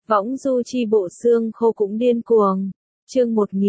Võng du chi bộ xương khô cũng điên cuồng. Chương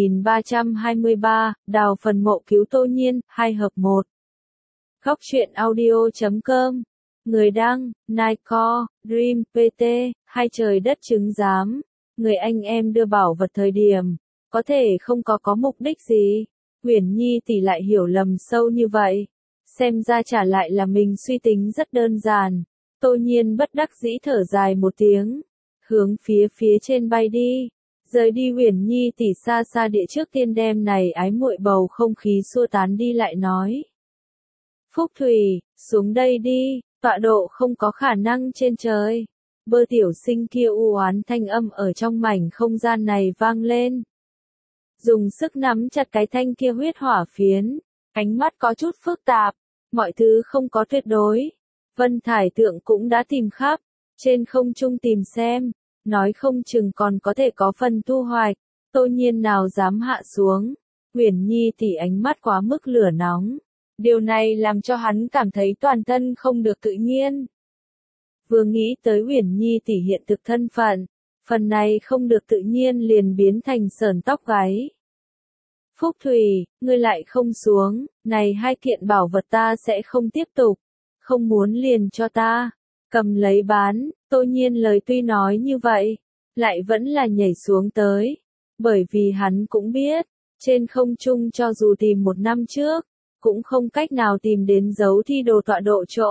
1323, đào phần mộ cứu Tô Nhiên, 2 hợp 1. Góc truyện audio.com. Người đăng, Nightcore, Dream, PT, hai trời đất chứng giám. Người anh em đưa bảo vật thời điểm, có thể không có mục đích gì. Uyển Nhi tỷ lại hiểu lầm sâu như vậy. Xem ra trả lại là mình suy tính rất đơn giản. Tô Nhiên bất đắc dĩ thở dài một tiếng. Hướng phía trên bay đi. Rời đi Uyển Nhi tỷ xa xa địa trước tiên đem này ái muội bầu không khí xua tán đi lại nói. Phúc Thủy, xuống đây đi, tọa độ không có khả năng trên trời. Bơ tiểu sinh kia u oán thanh âm ở trong mảnh không gian này vang lên. Dùng sức nắm chặt cái thanh kia huyết hỏa phiến, ánh mắt có chút phức tạp, mọi thứ không có tuyệt đối. Vân Thải Tượng cũng đã tìm khắp, trên không trung tìm xem, nói không chừng còn có thể có phần thu hoạch. Tô Nhiên nào dám hạ xuống. Uyển Nhi tỷ ánh mắt quá mức lửa nóng. Điều này làm cho hắn cảm thấy toàn thân không được tự nhiên. Vừa nghĩ tới Uyển Nhi tỷ hiện thực thân phận, phần này không được tự nhiên liền biến thành sởn tóc gáy. Phúc Thủy, ngươi lại không xuống, này hai kiện bảo vật ta sẽ không tiếp tục, không muốn liền cho ta, cầm lấy bán. Tô Nhiên lời tuy nói như vậy, lại vẫn là nhảy xuống tới, bởi vì hắn cũng biết, trên không trung cho dù tìm 1 năm trước, cũng không cách nào tìm đến dấu thi đồ tọa độ chỗ.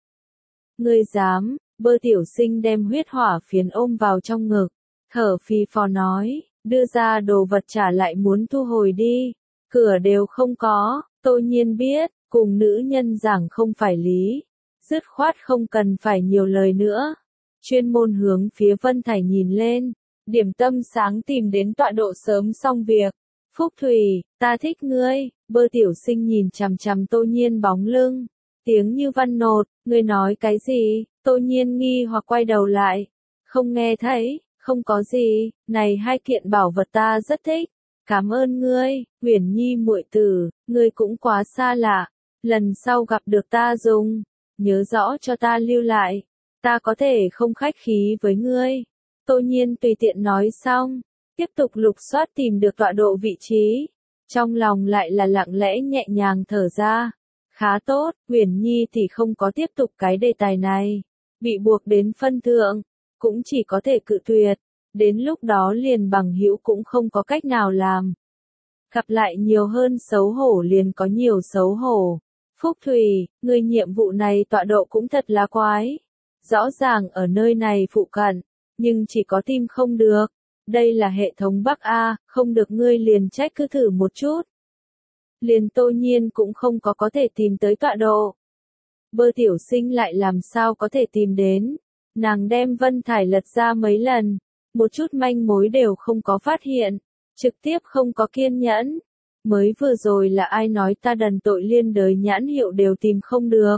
Ngươi dám? Bơ tiểu sinh đem huyết hỏa phiến ôm vào trong ngực, thở phì phò nói, đưa ra đồ vật trả lại muốn thu hồi đi, cửa đều không có. Tô Nhiên biết, cùng nữ nhân giảng không phải lý, dứt khoát không cần phải nhiều lời nữa. Chuyên môn hướng phía Vân Thải nhìn lên, điểm tâm sáng tìm đến tọa độ sớm xong việc. Phúc Thủy, ta thích ngươi. Bơ tiểu sinh nhìn chằm chằm Tô Nhiên bóng lưng, tiếng như văn nột, ngươi nói cái gì? Tô Nhiên nghi hoặc quay đầu lại, không nghe thấy, không có gì, này hai kiện bảo vật ta rất thích, cảm ơn ngươi. Uyển Nhi muội tử, ngươi cũng quá xa lạ, lần sau gặp được ta dùng, nhớ rõ cho ta lưu lại, ta có thể không khách khí với ngươi. Tô Nhiên tùy tiện nói xong, tiếp tục lục soát tìm được tọa độ vị trí, trong lòng lại là lặng lẽ nhẹ nhàng thở ra. Khá tốt, Uyển Nhi thì không có tiếp tục cái đề tài này, bị buộc đến phân thượng, cũng chỉ có thể cự tuyệt, đến lúc đó liền bằng hữu cũng không có cách nào làm. Gặp lại nhiều hơn xấu hổ liền có nhiều xấu hổ. Phúc Thủy, người nhiệm vụ này tọa độ cũng thật là quái. Rõ ràng ở nơi này phụ cận, nhưng chỉ có tìm không được. Đây là hệ thống Bắc A, không được ngươi liền trách cứ thử một chút. Liền Tô Nhiên cũng không có thể tìm tới tọa độ. Bơ tiểu sinh lại làm sao có thể tìm đến. Nàng đem Vân Thải lật ra mấy lần, một chút manh mối đều không có phát hiện, trực tiếp không có kiên nhẫn. Mới vừa rồi là ai nói ta đần tội liên đới nhãn hiệu đều tìm không được.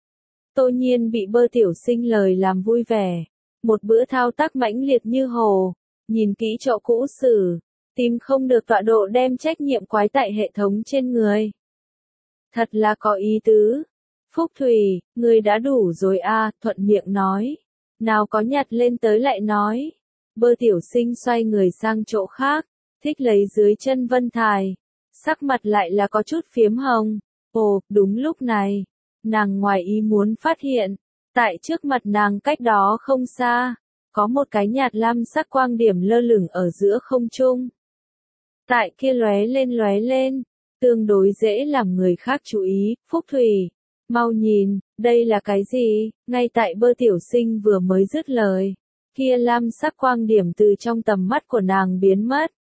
Tô Nhiên bị bơ tiểu sinh lời làm vui vẻ. Một bữa thao tác mãnh liệt như hồ, nhìn kỹ chỗ cũ sử, tìm không được tọa độ đem trách nhiệm quái tại hệ thống trên người. Thật là có ý tứ. Phúc Thủy, ngươi đã đủ rồi a, thuận miệng nói. Nào có nhặt lên tới lại nói. Bơ tiểu sinh xoay người sang chỗ khác, thích lấy dưới chân Vân Thải. Sắc mặt lại là có chút phiếm hồng. Ồ, đúng lúc này, nàng ngoài ý muốn phát hiện, tại trước mặt nàng cách đó không xa, có một cái nhạt lam sắc quang điểm lơ lửng ở giữa không trung. Tại kia lóe lên, tương đối dễ làm người khác chú ý. Phúc Thủy, mau nhìn, đây là cái gì? Ngay tại bơ tiểu sinh vừa mới dứt lời, kia lam sắc quang điểm từ trong tầm mắt của nàng biến mất.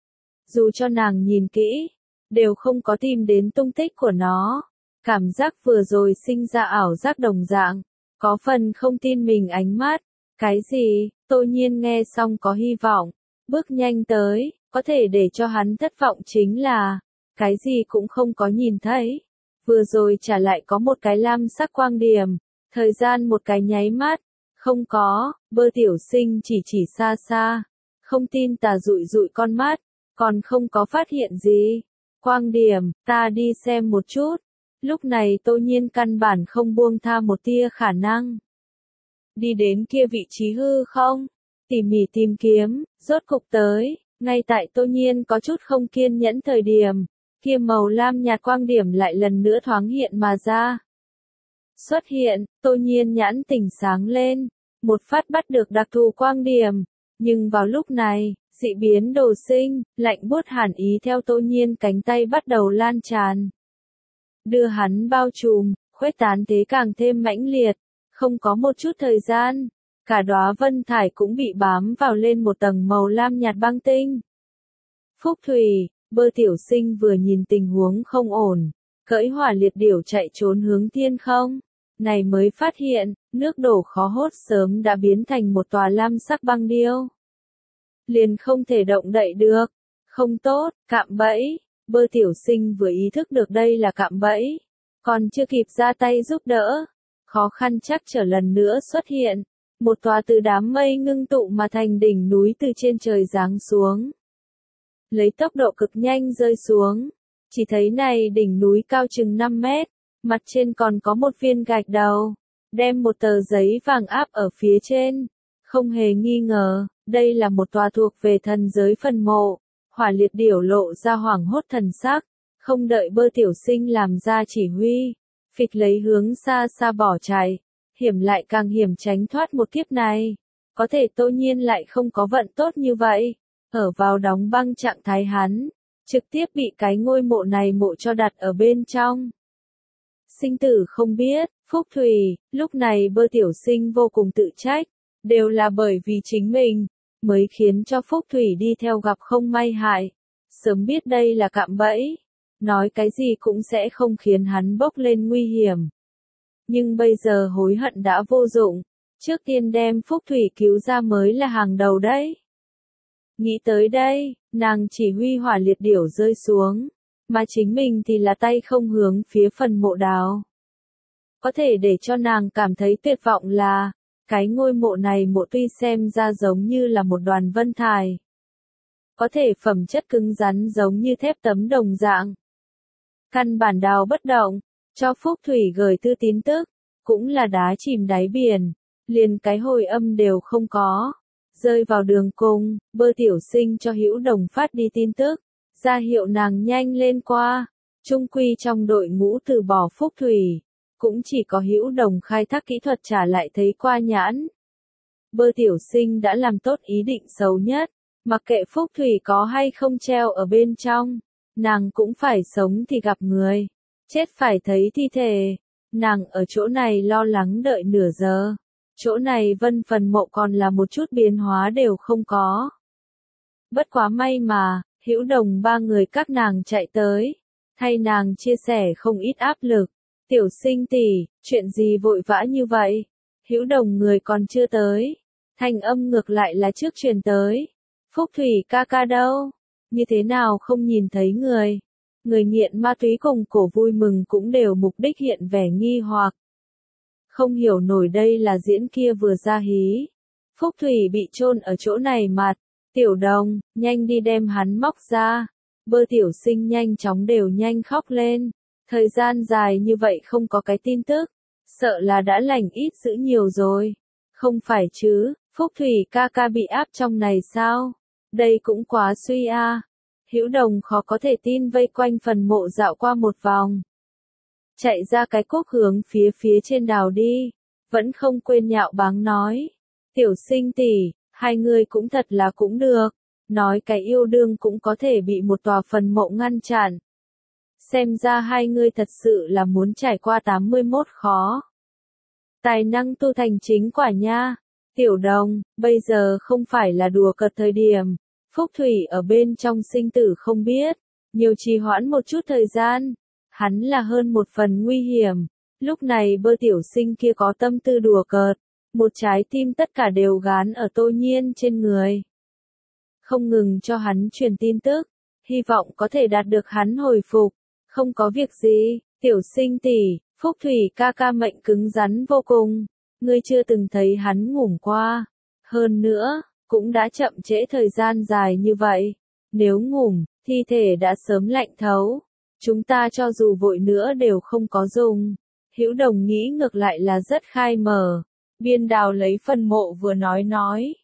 Dù cho nàng nhìn kỹ, đều không có tìm đến tung tích của nó. Cảm giác vừa rồi sinh ra ảo giác đồng dạng, có phần không tin mình ánh mắt. Cái gì? Tô Nhiên nghe xong có hy vọng, bước nhanh tới, có thể để cho hắn thất vọng chính là, cái gì cũng không có nhìn thấy. Vừa rồi trả lại có một cái lam sắc quang điểm, thời gian một cái nháy mắt, không có. Bơ tiểu sinh chỉ xa xa, không tin tà dụi dụi con mắt, còn không có phát hiện gì. Quang điểm, ta đi xem một chút. Lúc này Tô Nhiên căn bản không buông tha một tia khả năng. Đi đến kia vị trí hư không, tỉ mỉ tìm kiếm, rốt cục tới, ngay tại Tô Nhiên có chút không kiên nhẫn thời điểm, kia màu lam nhạt quang điểm lại lần nữa thoáng hiện mà ra. Xuất hiện, Tô Nhiên nhãn tỉnh sáng lên, một phát bắt được đặc thù quang điểm, nhưng vào lúc này, dị biến đồ sinh, lạnh buốt hàn ý theo Tô Nhiên cánh tay bắt đầu lan tràn. Đưa hắn bao trùm, khuếch tán thế càng thêm mãnh liệt, không có một chút thời gian, cả đóa vân thải cũng bị bám vào lên một tầng màu lam nhạt băng tinh. Phúc Thủy, Bơ Tiểu Sinh vừa nhìn tình huống không ổn, cưỡi hỏa liệt điểu chạy trốn hướng thiên không, này mới phát hiện, nước đổ khó hốt sớm đã biến thành một tòa lam sắc băng điêu. Liền không thể động đậy được, không tốt, cạm bẫy, Bơ Tiểu Sinh vừa ý thức được đây là cạm bẫy, còn chưa kịp ra tay giúp đỡ, khó khăn chắc trở lần nữa xuất hiện, một tòa từ đám mây ngưng tụ mà thành đỉnh núi từ trên trời giáng xuống. Lấy tốc độ cực nhanh rơi xuống, chỉ thấy này đỉnh núi cao chừng 5 mét, mặt trên còn có một viên gạch đầu, đem một tờ giấy vàng áp ở phía trên. Không hề nghi ngờ, đây là một tòa thuộc về thần giới phần mộ. Hỏa liệt điểu lộ ra hoảng hốt thần sắc, không đợi Bơ Tiểu Sinh làm ra chỉ huy, phịch lấy hướng xa xa bỏ chạy, hiểm lại càng hiểm tránh thoát một kiếp này. Có thể Tô Nhiên lại không có vận tốt như vậy, ở vào đóng băng trạng thái hắn, trực tiếp bị cái ngôi mộ này mộ cho đặt ở bên trong. Sinh tử không biết, Phúc Thủy, lúc này Bơ Tiểu Sinh vô cùng tự trách, đều là bởi vì chính mình, mới khiến cho Phúc Thủy đi theo gặp không may hại. Sớm biết đây là cạm bẫy, nói cái gì cũng sẽ không khiến hắn bốc lên nguy hiểm. Nhưng bây giờ hối hận đã vô dụng, trước tiên đem Phúc Thủy cứu ra mới là hàng đầu đấy. Nghĩ tới đây, nàng chỉ huy hỏa liệt điểu rơi xuống, mà chính mình thì là tay không hướng phía phần mộ đào. Có thể để cho nàng cảm thấy tuyệt vọng là, cái ngôi mộ này mộ tuy xem ra giống như là một đoàn vân thải. Có thể phẩm chất cứng rắn giống như thép tấm đồng dạng. Căn bản đào bất động, cho Phúc Thủy gửi thư tín tức, cũng là đá chìm đáy biển, liền cái hồi âm đều không có. Rơi vào đường cùng, Bơ Tiểu Sinh cho Hữu Đồng phát đi tin tức, ra hiệu nàng nhanh lên qua. Trung quy trong đội ngũ từ bỏ Phúc Thủy, cũng chỉ có Hữu Đồng khai thác kỹ thuật trả lại thấy qua nhãn. Bơ Tiểu Sinh đã làm tốt ý định xấu nhất, mặc kệ Phúc Thủy có hay không treo ở bên trong, nàng cũng phải sống thì gặp người, chết phải thấy thi thể. Nàng ở chỗ này lo lắng đợi nửa giờ, chỗ này vân phần mộ còn là một chút biến hóa đều không có. Bất quá may mà, Hữu Đồng ba người các nàng chạy tới, thay nàng chia sẻ không ít áp lực. Tiểu Sinh tỷ, chuyện gì vội vã như vậy? Hữu Đồng người còn chưa tới, thanh âm ngược lại là trước truyền tới. Phúc Thủy ca ca đâu? Như thế nào không nhìn thấy người? Người nghiện ma túy cùng cổ vui mừng cũng đều mục đích hiện vẻ nghi hoặc. Không hiểu nổi đây là diễn kia vừa ra hí. Phúc Thủy bị chôn ở chỗ này mặt. Tiểu Đồng, nhanh đi đem hắn móc ra. Bơ Tiểu Sinh nhanh chóng đều nhanh khóc lên. Thời gian dài như vậy không có cái tin tức. Sợ là đã lành ít dữ nhiều rồi. Không phải chứ, Phúc Thủy ca ca bị áp trong này sao? Đây cũng quá suy a. Hữu Đồng khó có thể tin vây quanh phần mộ dạo qua một vòng. Chạy ra cái cốc hướng phía trên đào đi, vẫn không quên nhạo báng nói. Tiểu Sinh tỷ, hai người cũng thật là cũng được, nói cái yêu đương cũng có thể bị một tòa phần mộ ngăn chặn. Xem ra hai người thật sự là muốn trải qua 81 khó. Tài năng tu thành chính quả nha. Tiểu Đồng, bây giờ không phải là đùa cợt thời điểm. Phúc Thủy ở bên trong sinh tử không biết, nhiều trì hoãn một chút thời gian. Hắn là hơn một phần nguy hiểm. Lúc này Bơ Tiểu Sinh kia có tâm tư đùa cợt, một trái tim tất cả đều gán ở Tô Nhiên trên người. Không ngừng cho hắn truyền tin tức, hy vọng có thể đạt được hắn hồi phục. Không có việc gì, Tiểu Sinh tỷ, Phúc Thủy ca ca mệnh cứng rắn vô cùng. Ngươi chưa từng thấy hắn ngủm qua. Hơn nữa, cũng đã chậm trễ thời gian dài như vậy. Nếu ngủm, thi thể đã sớm lạnh thấu. Chúng ta cho dù vội nữa đều không có dùng. Hữu Đồng nghĩ ngược lại là rất khai mở. Biên Đào lấy phần mộ vừa nói.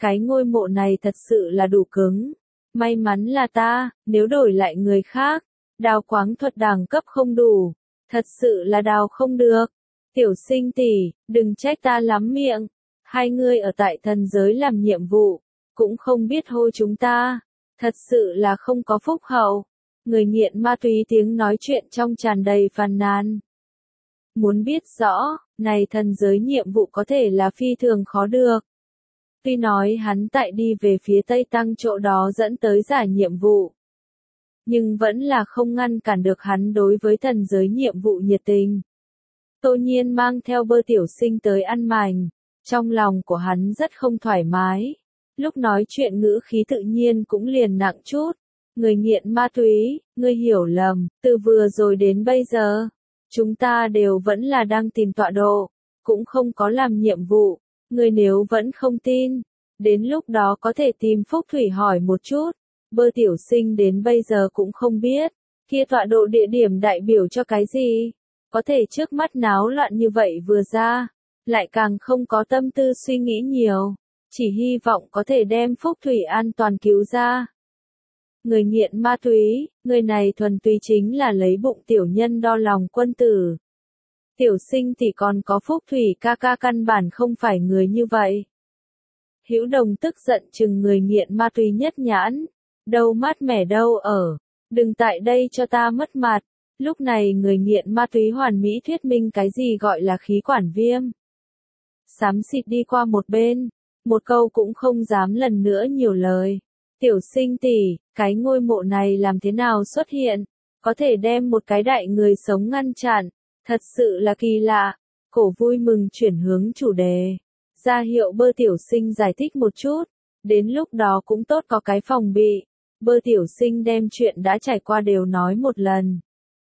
cái ngôi mộ này thật sự là đủ cứng. May mắn là ta, nếu đổi lại người khác, đào quáng thuật đẳng cấp không đủ, thật sự là đào không được. Tiểu Sinh tỷ, đừng trách ta lắm miệng, hai ngươi ở tại thần giới làm nhiệm vụ, cũng không biết hô chúng ta, thật sự là không có phúc hậu. Người nghiện ma túy tiếng nói chuyện trong tràn đầy phàn nàn. Muốn biết rõ, này thần giới nhiệm vụ có thể là phi thường khó được. Tuy nói hắn tại đi về phía Tây Tăng chỗ đó dẫn tới giải nhiệm vụ, nhưng vẫn là không ngăn cản được hắn đối với thần giới nhiệm vụ nhiệt tình. Tô Nhiên mang theo Bơ Tiểu Sinh tới ăn mành, trong lòng của hắn rất không thoải mái. Lúc nói chuyện ngữ khí tự nhiên cũng liền nặng chút. Người nghiện ma túy, ngươi hiểu lầm, từ vừa rồi đến bây giờ, chúng ta đều vẫn là đang tìm tọa độ, cũng không có làm nhiệm vụ. Ngươi nếu vẫn không tin, đến lúc đó có thể tìm Phúc Thủy hỏi một chút. Bơ Tiểu Sinh đến bây giờ cũng không biết, kia tọa độ địa điểm đại biểu cho cái gì. Có thể trước mắt náo loạn như vậy vừa ra, lại càng không có tâm tư suy nghĩ nhiều, chỉ hy vọng có thể đem Phúc Thủy an toàn cứu ra. Người nghiện ma túy, người này thuần túy chính là lấy bụng tiểu nhân đo lòng quân tử. Tiểu Sinh thì còn có Phúc Thủy ca ca căn bản không phải người như vậy. Hữu Đồng tức giận chừng người nghiện ma túy nhất nhãn, đâu mát mẻ đâu ở, đừng tại đây cho ta mất mặt. Lúc này người nghiện ma túy hoàn mỹ thuyết minh cái gì gọi là khí quản viêm. Xám xịt đi qua một bên, một câu cũng không dám lần nữa nhiều lời. Tiểu Sinh tỷ, cái ngôi mộ này làm thế nào xuất hiện, có thể đem một cái đại người sống ngăn chặn, thật sự là kỳ lạ. Cổ vui mừng chuyển hướng chủ đề, ra hiệu Bơ Tiểu Sinh giải thích một chút, đến lúc đó cũng tốt có cái phòng bị. Bơ Tiểu Sinh đem chuyện đã trải qua đều nói một lần.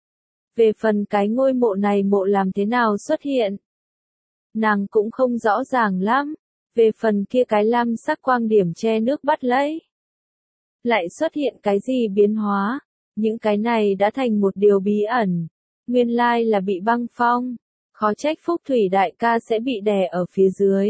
Về phần cái ngôi mộ này mộ làm thế nào xuất hiện, nàng cũng không rõ ràng lắm. Về phần kia cái lam sắc quang điểm che nước bắt lấy, lại xuất hiện cái gì biến hóa, những cái này đã thành một điều bí ẩn. Nguyên lai là bị băng phong, khó trách Phúc Thủy đại ca sẽ bị đè ở phía dưới.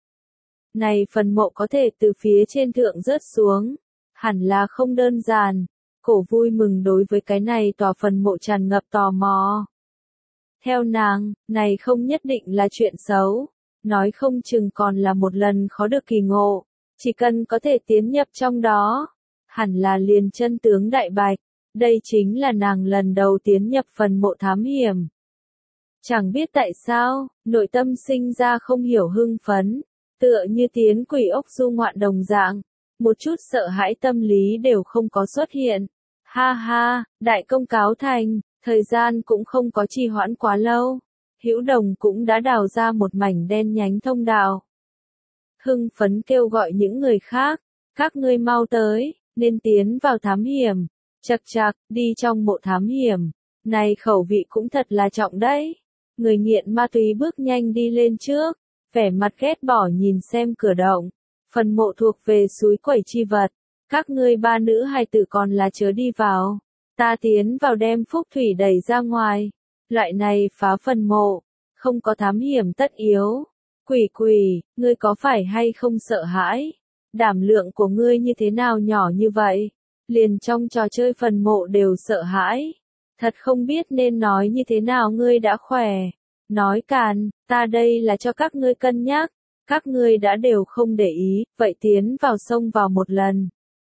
Này phần mộ có thể từ phía trên thượng rớt xuống, hẳn là không đơn giản. Cổ vui mừng đối với cái này tòa phần mộ tràn ngập tò mò. Theo nàng, này không nhất định là chuyện xấu, nói không chừng còn là một lần khó được kỳ ngộ, chỉ cần có thể tiến nhập trong đó, hẳn là liền chân tướng đại bạch. Đây chính là nàng lần đầu tiến nhập phần mộ thám hiểm. Chẳng biết tại sao, nội tâm sinh ra không hiểu hưng phấn, tựa như tiến quỷ ốc du ngoạn đồng dạng. Một chút sợ hãi tâm lý đều không có xuất hiện. Ha ha, đại công cáo thành, thời gian cũng không có trì hoãn quá lâu. Hữu Đồng cũng đã đào ra một mảnh đen nhánh thông đạo. Hưng phấn kêu gọi những người khác, các ngươi mau tới, nên tiến vào thám hiểm. Chậc chậc, đi trong mộ thám hiểm. Này khẩu vị cũng thật là trọng đấy. Người nghiện ma túy bước nhanh đi lên trước, vẻ mặt ghét bỏ nhìn xem cửa động. Phần mộ thuộc về suối quẩy chi vật, các ngươi ba nữ hài tử còn là chớ đi vào. Ta tiến vào đem Phúc Thủy đẩy ra ngoài. Loại này phá phần mộ, không có thám hiểm tất yếu. Quỷ quỷ, ngươi có phải hay không sợ hãi? Đảm lượng của ngươi như thế nào nhỏ như vậy? Liền trong trò chơi phần mộ đều sợ hãi. Thật không biết nên nói như thế nào ngươi đã khỏe. Nói càn, ta đây là cho các ngươi cân nhắc. Các ngươi đã đều không để ý, vậy tiến vào sông vào một lần.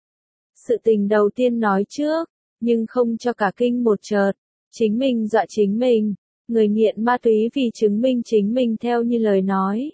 Sự tình đầu tiên nói trước, nhưng không cho cả kinh một chợt. Chính mình dọa chính mình. Người nghiện ma túy vì chứng minh chính mình theo như lời nói.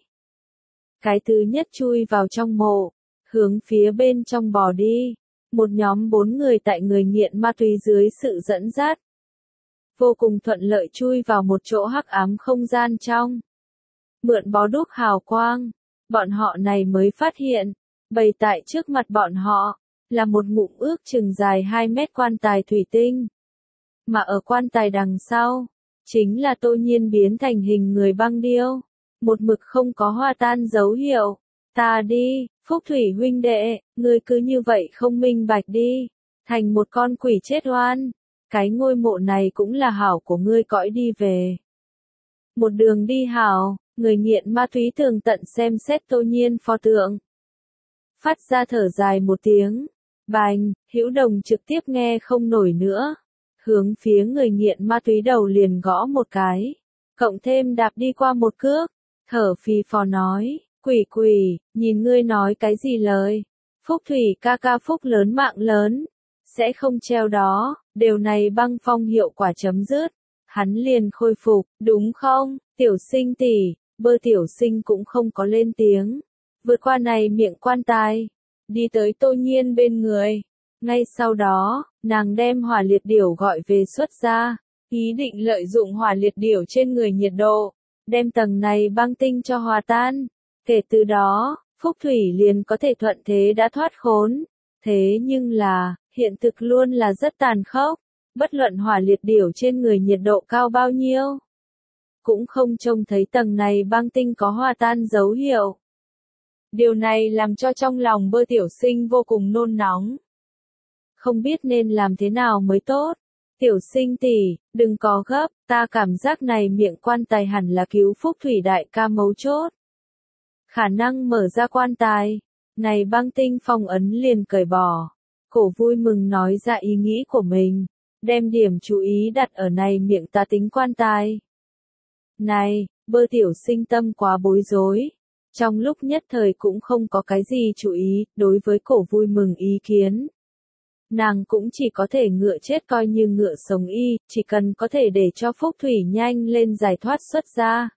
Cái thứ nhất chui vào trong mộ, hướng phía bên trong bò đi. Một nhóm 4 người tại người nghiện ma túy dưới sự dẫn dắt, vô cùng thuận lợi chui vào một chỗ hắc ám không gian trong. Mượn bó đuốc hào quang, bọn họ này mới phát hiện, bày tại trước mặt bọn họ, là một ngụm ước chừng dài 2 mét quan tài thủy tinh. Mà ở quan tài đằng sau, chính là Tô Nhiên biến thành hình người băng điêu, một mực không có hòa tan dấu hiệu. Ta đi, Phúc Thủy huynh đệ, ngươi cứ như vậy không minh bạch đi, thành một con quỷ chết oan. Cái ngôi mộ này cũng là hảo của ngươi cõi đi về. Một đường đi hảo, người nghiện ma túy tường tận xem xét Tô Nhiên pho tượng. phát ra thở dài một tiếng. Bành, Hữu Đồng trực tiếp nghe không nổi nữa. Hướng phía người nghiện ma túy đầu liền gõ một cái. Cộng thêm đạp đi qua một cước. Thở phì phò nói, quỷ quỷ, nhìn ngươi nói cái gì lời. Phúc Thủy ca ca phúc lớn mạng lớn. Sẽ không treo đó, điều này băng phong hiệu quả chấm dứt. Hắn liền khôi phục, đúng không, tiểu sinh tỷ, Bơ tiểu sinh cũng không có lên tiếng. Vượt qua này miệng quan tài, đi tới Tô Nhiên bên người. Ngay sau đó, nàng đem hỏa liệt điểu gọi về xuất ra, ý định lợi dụng hỏa liệt điểu trên người nhiệt độ, đem tầng này băng tinh cho hòa tan. Kể từ đó, Phúc Thủy liền có thể thuận thế đã thoát khốn. Thế nhưng là, hiện thực luôn là rất tàn khốc, bất luận hỏa liệt điểu trên người nhiệt độ cao bao nhiêu, cũng không trông thấy tầng này băng tinh có hòa tan dấu hiệu. Điều này làm cho trong lòng Bơ tiểu sinh vô cùng nôn nóng. Không biết nên làm thế nào mới tốt. Tiểu sinh tỷ, đừng có gấp, ta cảm giác này miệng quan tài hẳn là cứu Phúc Thủy đại ca mấu chốt. Khả năng mở ra quan tài, này băng tinh phong ấn liền cởi bỏ. Cổ vui mừng nói ra ý nghĩ của mình, đem điểm chú ý đặt ở này miệng ta tính quan tài. Này, Bơ tiểu sinh tâm quá bối rối. Trong lúc nhất thời cũng không có cái gì chú ý, đối với cổ vui mừng ý kiến. Nàng cũng chỉ có thể ngựa chết coi như ngựa sống y, chỉ cần có thể để cho Phúc Thủy nhanh lên giải thoát xuất ra.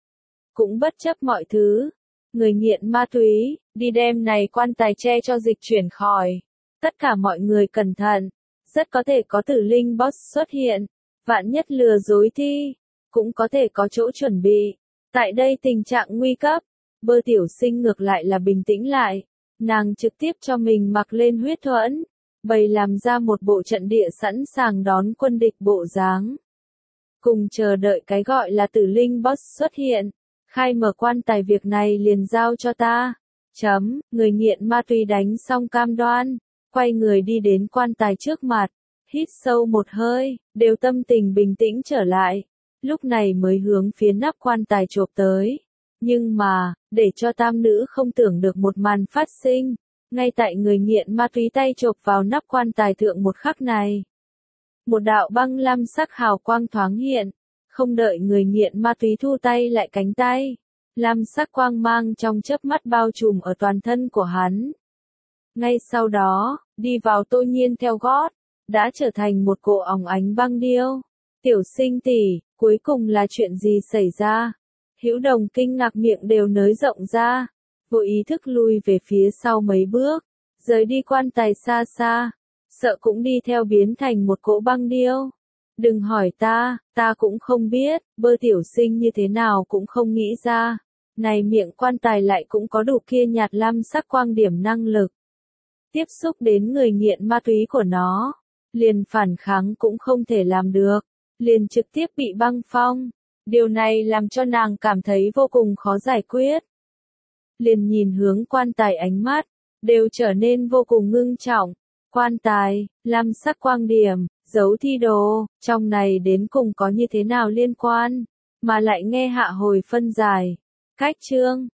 Cũng bất chấp mọi thứ. Người nghiện ma túy, đi đem này quan tài che cho dịch chuyển khỏi. Tất cả mọi người cẩn thận. Rất có thể có tử linh boss xuất hiện. Vạn nhất lừa dối thi. Cũng có thể có chỗ chuẩn bị. Tại đây tình trạng nguy cấp. Bơ tiểu sinh ngược lại là bình tĩnh lại. Nàng trực tiếp cho mình mặc lên huyết thuẫn. Bày làm ra một bộ trận địa sẵn sàng đón quân địch bộ dáng. Cùng chờ đợi cái gọi là tử linh boss xuất hiện. Khai mở quan tài việc này liền giao cho ta. Người nghiện ma túy đánh xong cam đoan. Quay người đi đến quan tài trước mặt. Hít sâu một hơi, đều tâm tình bình tĩnh trở lại. Lúc này mới hướng phía nắp quan tài chộp tới. Nhưng mà, để cho tam nữ không tưởng được một màn phát sinh. Ngay tại người nghiện ma túy tay chộp vào nắp quan tài thượng một khắc này. Một đạo băng lam sắc hào quang thoáng hiện. Không đợi người nghiện ma túy thu tay lại cánh tay. Lam sắc quang mang trong chớp mắt bao trùm ở toàn thân của hắn. Ngay sau đó, đi vào Tô Nhiên theo gót. Đã trở thành một cỗ óng ánh băng điêu. Tiểu sinh tỷ, cuối cùng là chuyện gì xảy ra? Hữu Đồng kinh ngạc miệng đều nới rộng ra. Vô ý thức lui về phía sau mấy bước. Rời đi quan tài xa xa. Sợ cũng đi theo biến thành một cỗ băng điêu. Đừng hỏi ta cũng không biết. Bơ tiểu sinh như thế nào cũng không nghĩ ra. Này miệng quan tài lại cũng có đủ kia nhạt lam sắc quang điểm năng lực. Tiếp xúc đến người nghiện ma túy của nó. Liền phản kháng cũng không thể làm được. Liền trực tiếp bị băng phong. Điều này làm cho nàng cảm thấy vô cùng khó giải quyết. Liền nhìn hướng quan tài ánh mắt, đều trở nên vô cùng ngưng trọng. Quan tài, lam sắc quang điểm, dấu thi đồ, trong này đến cùng có như thế nào liên quan, mà lại nghe hạ hồi phân giải. Cách chương